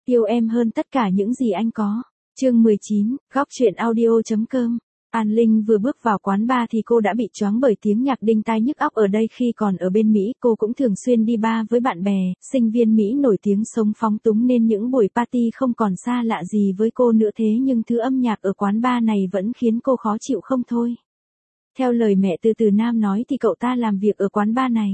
yêu em hơn tất cả những gì anh có. Chương 19, góc truyện audio.com. An Linh vừa bước vào quán bar thì cô đã bị choáng bởi tiếng nhạc đinh tai nhức óc ở đây. Khi còn ở bên Mỹ, cô cũng thường xuyên đi bar với bạn bè, sinh viên Mỹ nổi tiếng sống phóng túng nên những buổi party không còn xa lạ gì với cô nữa, thế nhưng thứ âm nhạc ở quán bar này vẫn khiến cô khó chịu không thôi. Theo lời mẹ Từ Nam nói thì cậu ta làm việc ở quán bar này.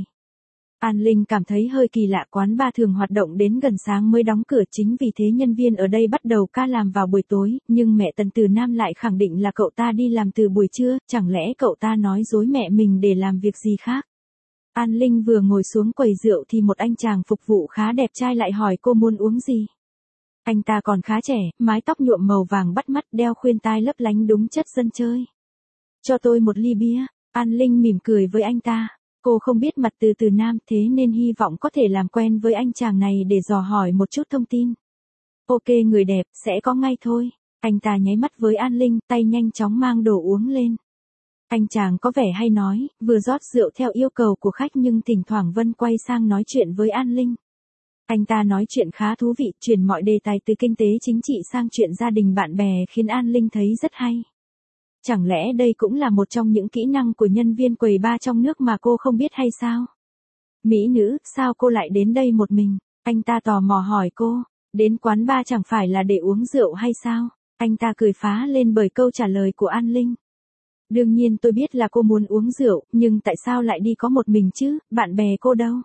An Linh cảm thấy hơi kỳ lạ, quán bar thường hoạt động đến gần sáng mới đóng cửa, chính vì thế nhân viên ở đây bắt đầu ca làm vào buổi tối, nhưng mẹ Từ Nam lại khẳng định là cậu ta đi làm từ buổi trưa, chẳng lẽ cậu ta nói dối mẹ mình để làm việc gì khác. An Linh vừa ngồi xuống quầy rượu thì một anh chàng phục vụ khá đẹp trai lại hỏi cô muốn uống gì. Anh ta còn khá trẻ, mái tóc nhuộm màu vàng bắt mắt, đeo khuyên tai lấp lánh đúng chất dân chơi. Cho tôi một ly bia. An Linh mỉm cười với anh ta. Cô không biết mặt Từ Nam thế nên hy vọng có thể làm quen với anh chàng này để dò hỏi một chút thông tin. Ok người đẹp, sẽ có ngay thôi. Anh ta nháy mắt với An Linh, tay nhanh chóng mang đồ uống lên. Anh chàng có vẻ hay nói, vừa rót rượu theo yêu cầu của khách nhưng thỉnh thoảng vẫn quay sang nói chuyện với An Linh. Anh ta nói chuyện khá thú vị, chuyển mọi đề tài từ kinh tế chính trị sang chuyện gia đình bạn bè khiến An Linh thấy rất hay. Chẳng lẽ đây cũng là một trong những kỹ năng của nhân viên quầy bar trong nước mà cô không biết hay sao? Mỹ nữ, sao cô lại đến đây một mình? Anh ta tò mò hỏi cô, đến quán bar chẳng phải là để uống rượu hay sao? Anh ta cười phá lên bởi câu trả lời của An Linh. Đương nhiên tôi biết là cô muốn uống rượu, nhưng tại sao lại đi có một mình chứ, bạn bè cô đâu?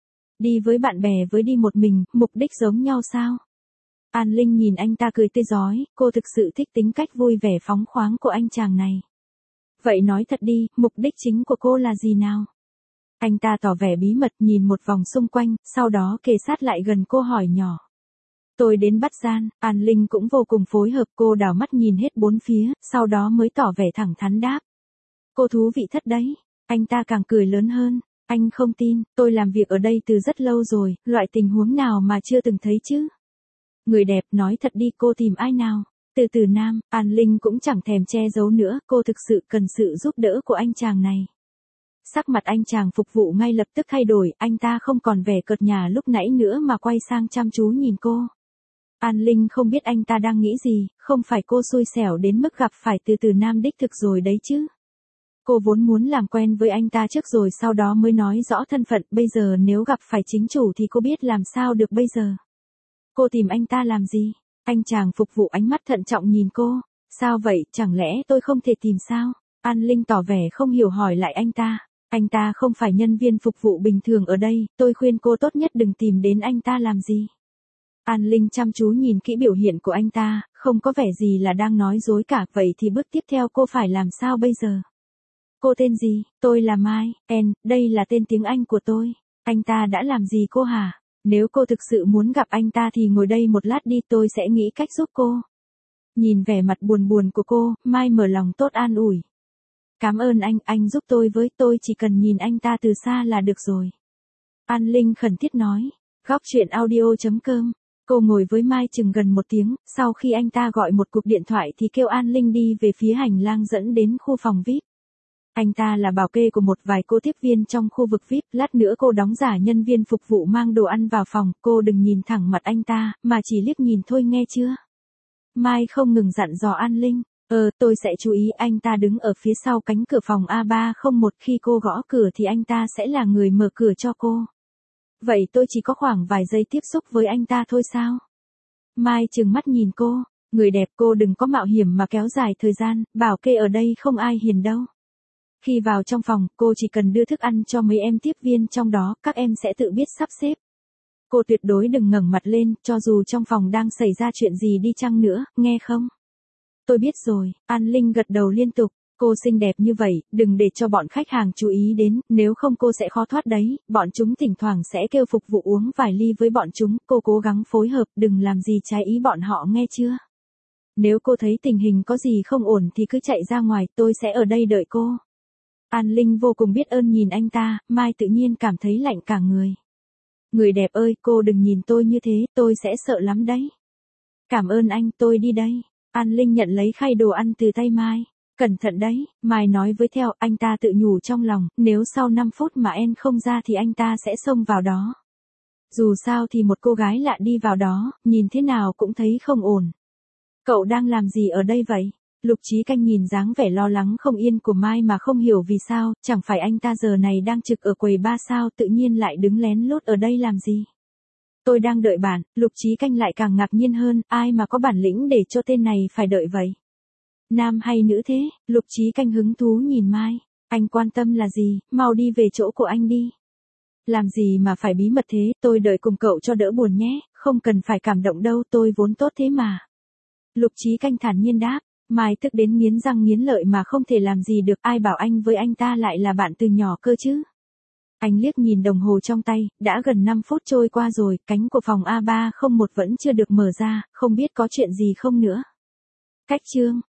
Đi với bạn bè với đi một mình, mục đích giống nhau sao? An Linh nhìn anh ta cười tươi rói, cô thực sự thích tính cách vui vẻ phóng khoáng của anh chàng này. Vậy nói thật đi, mục đích chính của cô là gì nào? Anh ta tỏ vẻ bí mật nhìn một vòng xung quanh, sau đó kề sát lại gần cô hỏi nhỏ. Tôi đến bắt gian. An Linh cũng vô cùng phối hợp, cô đảo mắt nhìn hết bốn phía, sau đó mới tỏ vẻ thẳng thắn đáp. Cô thú vị thật đấy. Anh ta càng cười lớn hơn. Anh không tin, tôi làm việc ở đây từ rất lâu rồi, loại tình huống nào mà chưa từng thấy chứ? Người đẹp, nói thật đi, cô tìm ai nào? Từ Nam. An Linh cũng chẳng thèm che giấu nữa, cô thực sự cần sự giúp đỡ của anh chàng này. Sắc mặt anh chàng phục vụ ngay lập tức thay đổi, anh ta không còn vẻ cợt nhả lúc nãy nữa mà quay sang chăm chú nhìn cô. An Linh không biết anh ta đang nghĩ gì, không phải cô xui xẻo đến mức gặp phải Từ Nam đích thực rồi đấy chứ. Cô vốn muốn làm quen với anh ta trước rồi sau đó mới nói rõ thân phận, bây giờ nếu gặp phải chính chủ thì cô biết làm sao được bây giờ. Cô tìm anh ta làm gì? Anh chàng phục vụ ánh mắt thận trọng nhìn cô. Sao vậy, chẳng lẽ tôi không thể tìm sao? An Linh tỏ vẻ không hiểu hỏi lại anh ta. Anh ta không phải nhân viên phục vụ bình thường ở đây, tôi khuyên cô tốt nhất đừng tìm đến anh ta làm gì. An Linh chăm chú nhìn kỹ biểu hiện của anh ta, không có vẻ gì là đang nói dối cả, vậy thì bước tiếp theo cô phải làm sao bây giờ? Cô tên gì? Tôi là Mai, đây là tên tiếng Anh của tôi. Anh ta đã làm gì cô hả? Nếu cô thực sự muốn gặp anh ta thì ngồi đây một lát đi, tôi sẽ nghĩ cách giúp cô. Nhìn vẻ mặt buồn buồn của cô, Mai mở lòng tốt an ủi. Cảm ơn anh giúp tôi với, tôi chỉ cần nhìn anh ta từ xa là được rồi. An Linh khẩn thiết nói. Góc truyện audio.com. Cô ngồi với Mai chừng gần một tiếng, sau khi anh ta gọi một cuộc điện thoại thì kêu An Linh đi về phía hành lang dẫn đến khu phòng VIP. Anh ta là bảo kê của một vài cô tiếp viên trong khu vực VIP, lát nữa cô đóng giả nhân viên phục vụ mang đồ ăn vào phòng, cô đừng nhìn thẳng mặt anh ta, mà chỉ liếc nhìn thôi nghe chưa? Mai không ngừng dặn dò An Linh, tôi sẽ chú ý. Anh ta đứng ở phía sau cánh cửa phòng A301, khi cô gõ cửa thì anh ta sẽ là người mở cửa cho cô. Vậy tôi chỉ có khoảng vài giây tiếp xúc với anh ta thôi sao? Mai trừng mắt nhìn cô, người đẹp, cô đừng có mạo hiểm mà kéo dài thời gian, bảo kê ở đây không ai hiền đâu. Khi vào trong phòng, cô chỉ cần đưa thức ăn cho mấy em tiếp viên trong đó, các em sẽ tự biết sắp xếp. Cô tuyệt đối đừng ngẩng mặt lên, cho dù trong phòng đang xảy ra chuyện gì đi chăng nữa, nghe không? Tôi biết rồi. An Linh gật đầu liên tục. Cô xinh đẹp như vậy, đừng để cho bọn khách hàng chú ý đến, nếu không cô sẽ khó thoát đấy, bọn chúng thỉnh thoảng sẽ kêu phục vụ uống vài ly với bọn chúng, cô cố gắng phối hợp, đừng làm gì trái ý bọn họ nghe chưa? Nếu cô thấy tình hình có gì không ổn thì cứ chạy ra ngoài, tôi sẽ ở đây đợi cô. An Linh vô cùng biết ơn nhìn anh ta, Mai tự nhiên cảm thấy lạnh cả người. Người đẹp ơi, cô đừng nhìn tôi như thế, tôi sẽ sợ lắm đấy. Cảm ơn anh, tôi đi đây. An Linh nhận lấy khay đồ ăn từ tay Mai. Cẩn thận đấy, Mai nói với theo, anh ta tự nhủ trong lòng, nếu sau 5 phút mà em không ra thì anh ta sẽ xông vào đó. Dù sao thì một cô gái lạ đi vào đó, nhìn thế nào cũng thấy không ổn. Cậu đang làm gì ở đây vậy? Lục Chí Canh nhìn dáng vẻ lo lắng không yên của Mai mà không hiểu vì sao, chẳng phải anh ta giờ này đang trực ở quầy ba sao tự nhiên lại đứng lén lút ở đây làm gì? Tôi đang đợi bạn, Lục Chí Canh lại càng ngạc nhiên hơn, ai mà có bản lĩnh để cho tên này phải đợi vậy? Nam hay nữ thế? Lục Chí Canh hứng thú nhìn Mai. Anh quan tâm là gì, mau đi về chỗ của anh đi. Làm gì mà phải bí mật thế, tôi đợi cùng cậu cho đỡ buồn nhé, không cần phải cảm động đâu, tôi vốn tốt thế mà. Lục Chí Canh thản nhiên đáp, Mai tức đến nghiến răng nghiến lợi mà không thể làm gì được, ai bảo anh với anh ta lại là bạn từ nhỏ cơ chứ. Anh liếc nhìn đồng hồ trong tay, đã gần 5 phút trôi qua rồi, cánh của phòng A301 vẫn chưa được mở ra, không biết có chuyện gì không nữa. Cách chương